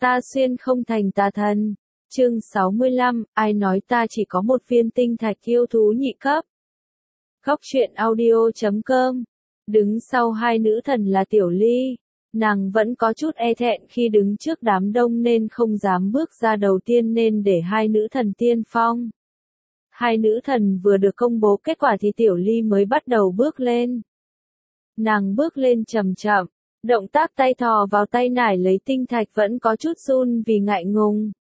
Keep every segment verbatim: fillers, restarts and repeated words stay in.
Ta xuyên không thành tà thần. Chương sáu mươi lăm, ai nói ta chỉ có một viên tinh thạch yêu thú nhị cấp. Góc truyện audio chấm com. Đứng sau hai nữ thần là Tiểu Ly. Nàng vẫn có chút e thẹn khi đứng trước đám đông nên không dám bước ra đầu tiên nên để hai nữ thần tiên phong. Hai nữ thần vừa được công bố kết quả thì Tiểu Ly mới bắt đầu bước lên. Nàng bước lên chậm chậm, động tác tay thò vào tay nải lấy tinh thạch vẫn có chút run vì ngại ngùng.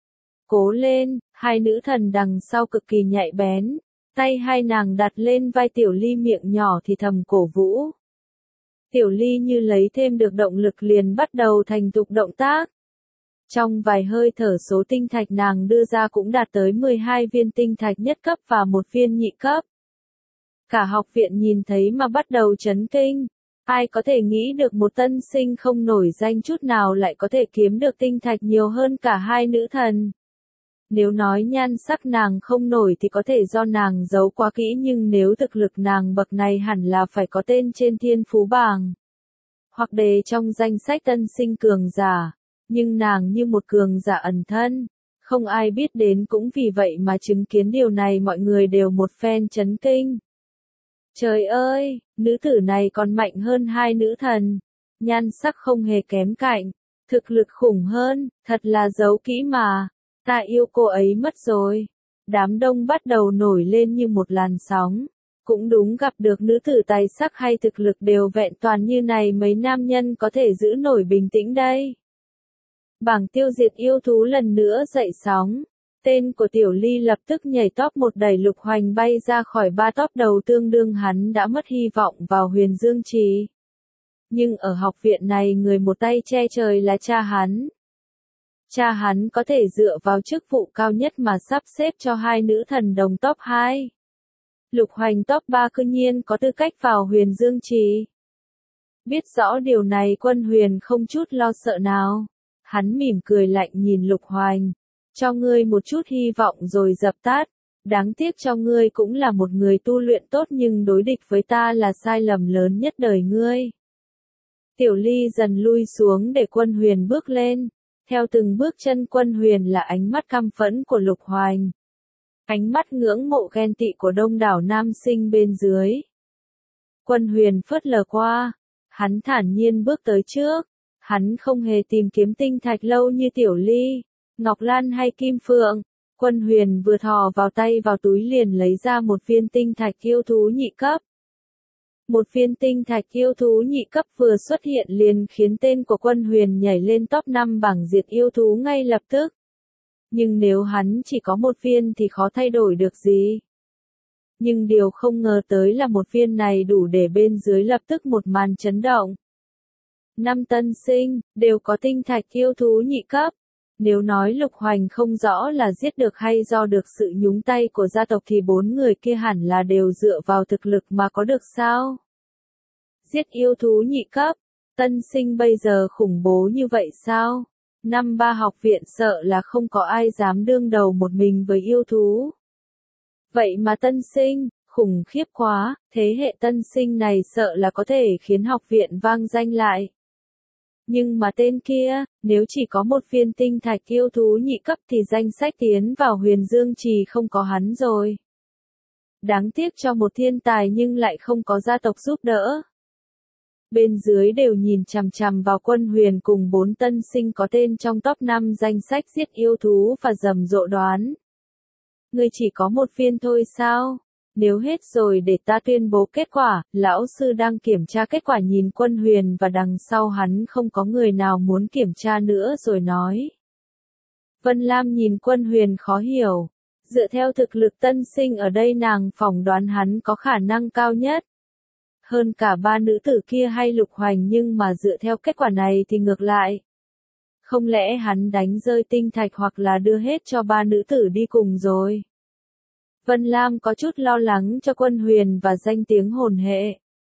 Cố lên, hai nữ thần đằng sau cực kỳ nhạy bén, tay hai nàng đặt lên vai Tiểu Ly miệng nhỏ thì thầm cổ vũ. Tiểu Ly như lấy thêm được động lực liền bắt đầu thành thục động tác. Trong vài hơi thở số tinh thạch nàng đưa ra cũng đạt tới mười hai viên tinh thạch nhất cấp và một viên nhị cấp. Cả học viện nhìn thấy mà bắt đầu chấn kinh. Ai có thể nghĩ được một tân sinh không nổi danh chút nào lại có thể kiếm được tinh thạch nhiều hơn cả hai nữ thần. Nếu nói nhan sắc nàng không nổi thì có thể do nàng giấu quá kỹ nhưng nếu thực lực nàng bậc này hẳn là phải có tên trên thiên phú bảng. Hoặc đề trong danh sách tân sinh cường giả. Nhưng nàng như một cường giả ẩn thân. Không ai biết đến cũng vì vậy mà chứng kiến điều này mọi người đều một phen chấn kinh. Trời ơi, nữ tử này còn mạnh hơn hai nữ thần. Nhan sắc không hề kém cạnh. Thực lực khủng hơn, thật là giấu kỹ mà. Ta yêu cô ấy mất rồi. Đám đông bắt đầu nổi lên như một làn sóng. Cũng đúng gặp được nữ tử tài sắc hay thực lực đều vẹn toàn như này mấy nam nhân có thể giữ nổi bình tĩnh đây. Bảng tiêu diệt yêu thú lần nữa dậy sóng. Tên của Tiểu Ly lập tức nhảy top một đẩy Lục Hoành bay ra khỏi ba top đầu tương đương hắn đã mất hy vọng vào Huyền Dương Trì. Nhưng ở học viện này người một tay che trời là cha hắn. Cha hắn có thể dựa vào chức vụ cao nhất mà sắp xếp cho hai nữ thần đồng top hai. Lục Hoành top ba cư nhiên có tư cách vào Huyền Dương Trì. Biết rõ điều này Quân Huyền không chút lo sợ nào. Hắn mỉm cười lạnh nhìn Lục Hoành. Cho ngươi một chút hy vọng rồi dập tắt. Đáng tiếc cho ngươi cũng là một người tu luyện tốt nhưng đối địch với ta là sai lầm lớn nhất đời ngươi. Tiểu Ly dần lui xuống để Quân Huyền bước lên. Theo từng bước chân Quân Huyền là ánh mắt căm phẫn của Lục Hoành. Ánh mắt ngưỡng mộ ghen tị của đông đảo nam sinh bên dưới. Quân Huyền phớt lờ qua. Hắn thản nhiên bước tới trước. Hắn không hề tìm kiếm tinh thạch lâu như Tiểu Ly, Ngọc Lan hay Kim Phượng. Quân Huyền vừa thò vào tay vào túi liền lấy ra một viên tinh thạch yêu thú nhị cấp. Một viên tinh thạch yêu thú nhị cấp vừa xuất hiện liền khiến tên của Quân Huyền nhảy lên top năm bảng diệt yêu thú ngay lập tức. Nhưng nếu hắn chỉ có một viên thì khó thay đổi được gì. Nhưng điều không ngờ tới là một viên này đủ để bên dưới lập tức một màn chấn động. Năm tân sinh, đều có tinh thạch yêu thú nhị cấp. Nếu nói Lục Hoành không rõ là giết được hay do được sự nhúng tay của gia tộc thì bốn người kia hẳn là đều dựa vào thực lực mà có được sao? Giết yêu thú nhị cấp, tân sinh bây giờ khủng bố như vậy sao? Năm ba học viện sợ là không có ai dám đương đầu một mình với yêu thú. Vậy mà tân sinh, khủng khiếp quá, thế hệ tân sinh này sợ là có thể khiến học viện vang danh lại. Nhưng mà tên kia, nếu chỉ có một viên tinh thạch yêu thú nhị cấp thì danh sách tiến vào Huyền Dương Trì không có hắn rồi. Đáng tiếc cho một thiên tài nhưng lại không có gia tộc giúp đỡ. Bên dưới đều nhìn chằm chằm vào Quân Huyền cùng bốn tân sinh có tên trong top năm danh sách giết yêu thú và rầm rộ đoán. Ngươi chỉ có một viên thôi sao? Nếu hết rồi để ta tuyên bố kết quả, lão sư đang kiểm tra kết quả nhìn Quân Huyền và đằng sau hắn không có người nào muốn kiểm tra nữa rồi nói. Vân Lam nhìn Quân Huyền khó hiểu. Dựa theo thực lực tân sinh ở đây nàng phỏng đoán hắn có khả năng cao nhất. Hơn cả ba nữ tử kia hay Lục Hoành nhưng mà dựa theo kết quả này thì ngược lại. Không lẽ hắn đánh rơi tinh thạch hoặc là đưa hết cho ba nữ tử đi cùng rồi? Vân Lam có chút lo lắng cho Quân Huyền và danh tiếng hồn hệ.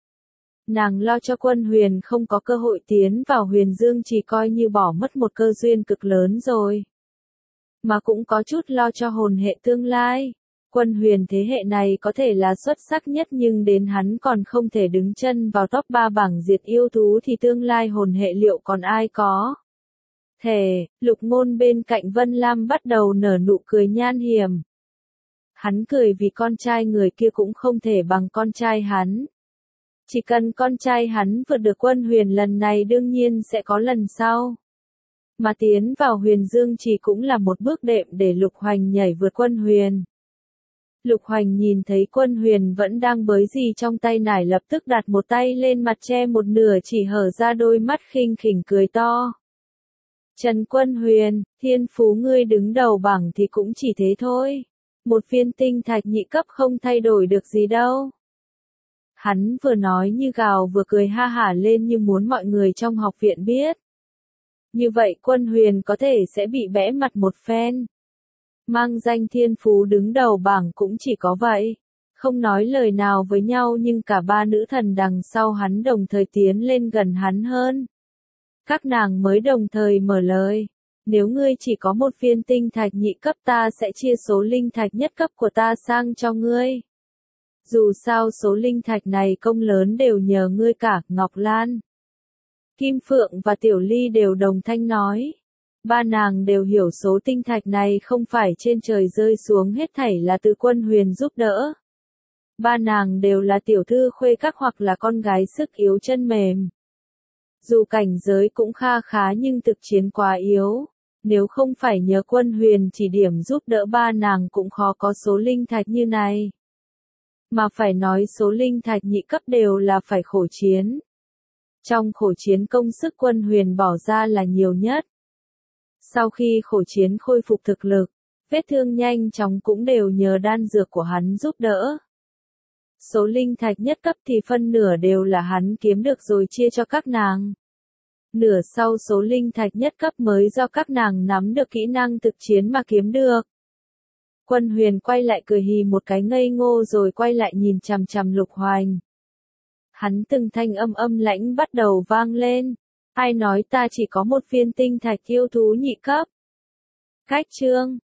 Nàng lo cho Quân Huyền không có cơ hội tiến vào Huyền Dương chỉ coi như bỏ mất một cơ duyên cực lớn rồi. Mà cũng có chút lo cho hồn hệ tương lai. Quân Huyền thế hệ này có thể là xuất sắc nhất nhưng đến hắn còn không thể đứng chân vào top ba bảng diệt yêu thú thì tương lai hồn hệ liệu còn ai có. Thề, Lục Ngôn bên cạnh Vân Lam bắt đầu nở nụ cười nhan hiểm. Hắn cười vì con trai người kia cũng không thể bằng con trai hắn. Chỉ cần con trai hắn vượt được Quân Huyền lần này đương nhiên sẽ có lần sau. Mà tiến vào Huyền Dương chỉ cũng là một bước đệm để Lục Hoành nhảy vượt Quân Huyền. Lục Hoành nhìn thấy Quân Huyền vẫn đang bới gì trong tay nải lập tức đặt một tay lên mặt che một nửa chỉ hở ra đôi mắt khinh khỉnh cười to. Trần Quân Huyền, thiên phú ngươi đứng đầu bảng thì cũng chỉ thế thôi. Một viên tinh thạch nhị cấp không thay đổi được gì đâu. Hắn vừa nói như gào vừa cười ha hả lên như muốn mọi người trong học viện biết. Như vậy Quân Huyền có thể sẽ bị bẽ mặt một phen. Mang danh thiên phú đứng đầu bảng cũng chỉ có vậy. Không nói lời nào với nhau nhưng cả ba nữ thần đằng sau hắn đồng thời tiến lên gần hắn hơn. Các nàng mới đồng thời mở lời. Nếu ngươi chỉ có một viên tinh thạch nhị cấp ta sẽ chia số linh thạch nhất cấp của ta sang cho ngươi. Dù sao số linh thạch này công lớn đều nhờ ngươi cả, Ngọc Lan. Kim Phượng và Tiểu Ly đều đồng thanh nói. Ba nàng đều hiểu số tinh thạch này không phải trên trời rơi xuống hết thảy là từ Quân Huyền giúp đỡ. Ba nàng đều là tiểu thư khuê các hoặc là con gái sức yếu chân mềm. Dù cảnh giới cũng kha khá nhưng thực chiến quá yếu. Nếu không phải nhờ Quân Huyền chỉ điểm giúp đỡ ba nàng cũng khó có số linh thạch như này. Mà phải nói số linh thạch nhị cấp đều là phải khổ chiến. Trong khổ chiến công sức Quân Huyền bỏ ra là nhiều nhất. Sau khi khổ chiến khôi phục thực lực, vết thương nhanh chóng cũng đều nhờ đan dược của hắn giúp đỡ. Số linh thạch nhất cấp thì phân nửa đều là hắn kiếm được rồi chia cho các nàng. Nửa sau số linh thạch nhất cấp mới do các nàng nắm được kỹ năng thực chiến mà kiếm được. Quân Huyền quay lại cười hì một cái ngây ngô rồi quay lại nhìn chằm chằm Lục Hoành. Hắn từng thanh âm âm lãnh bắt đầu vang lên. Ai nói ta chỉ có một viên tinh thạch yêu thú nhị cấp? Cách chương